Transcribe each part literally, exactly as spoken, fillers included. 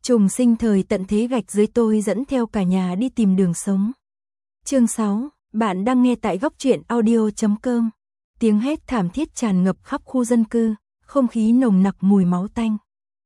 Trùng sinh thời tận thế gạch dưới tôi dẫn theo cả nhà đi tìm đường sống. Chương sáu, bạn đang nghe tại góc truyện audio chấm com. Tiếng hét thảm thiết tràn ngập khắp khu dân cư, không khí nồng nặc mùi máu tanh.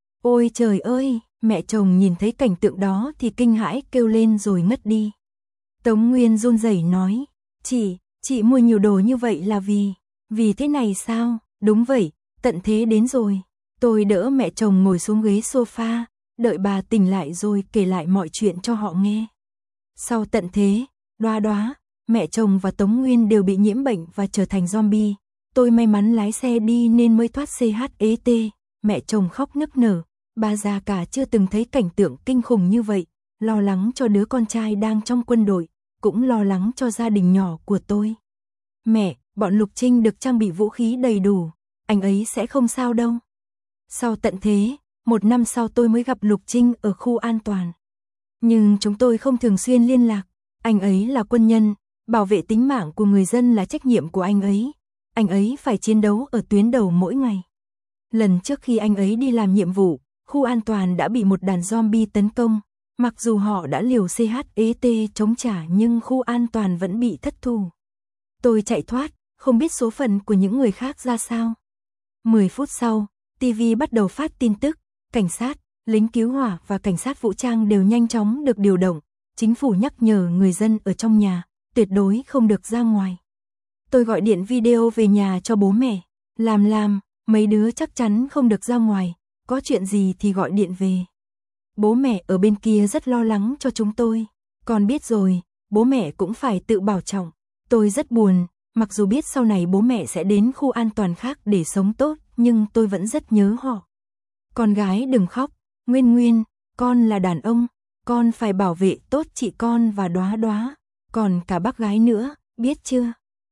Ôi trời ơi, mẹ chồng nhìn thấy cảnh tượng đó thì kinh hãi kêu lên rồi ngất đi. Tống Nguyên run rẩy nói, chị, chị mua nhiều đồ như vậy là vì, vì thế này sao? Đúng vậy, tận thế đến rồi. Tôi đỡ mẹ chồng ngồi xuống ghế sofa, đợi bà tỉnh lại rồi kể lại mọi chuyện cho họ nghe. Sau tận thế, Đoá Đoá, mẹ chồng và Tống Nguyên đều bị nhiễm bệnh và trở thành zombie. Tôi may mắn lái xe đi nên mới thoát xê hát e tê. Mẹ chồng khóc nức nở, bà già cả chưa từng thấy cảnh tượng kinh khủng như vậy, lo lắng cho đứa con trai đang trong quân đội, cũng lo lắng cho gia đình nhỏ của tôi. Mẹ, bọn Lục Trinh được trang bị vũ khí đầy đủ, anh ấy sẽ không sao đâu. Sau tận thế, một năm sau tôi mới gặp Lục Trinh ở khu an toàn. Nhưng chúng tôi không thường xuyên liên lạc, anh ấy là quân nhân, bảo vệ tính mạng của người dân là trách nhiệm của anh ấy. Anh ấy phải chiến đấu ở tuyến đầu mỗi ngày. Lần trước khi anh ấy đi làm nhiệm vụ, khu an toàn đã bị một đàn zombie tấn công. Mặc dù họ đã liều xê hát e tê chống trả nhưng khu an toàn vẫn bị thất thủ. Tôi chạy thoát, không biết số phận của những người khác ra sao. mười phút sau, ti vi bắt đầu phát tin tức, cảnh sát, lính cứu hỏa và cảnh sát vũ trang đều nhanh chóng được điều động. Chính phủ nhắc nhở người dân ở trong nhà, tuyệt đối không được ra ngoài. Tôi gọi điện video về nhà cho bố mẹ, làm làm, mấy đứa chắc chắn không được ra ngoài, có chuyện gì thì gọi điện về. Bố mẹ ở bên kia rất lo lắng cho chúng tôi, con biết rồi, bố mẹ cũng phải tự bảo trọng. Tôi rất buồn, mặc dù biết sau này bố mẹ sẽ đến khu an toàn khác để sống tốt, nhưng tôi vẫn rất nhớ họ. Con gái đừng khóc, Nguyên Nguyên, con là đàn ông, con phải bảo vệ tốt chị con và Đoá Đoá, còn cả bác gái nữa, biết chưa?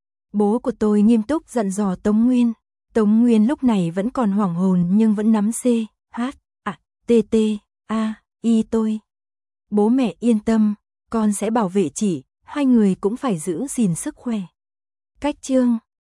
Bố của tôi nghiêm túc dặn dò Tống Nguyên. Tống Nguyên lúc này vẫn còn hoảng hồn nhưng vẫn nắm C, H, A, T, T, A, I tôi. Bố mẹ yên tâm, con sẽ bảo vệ chị, hai người cũng phải giữ gìn sức khỏe. Cách chương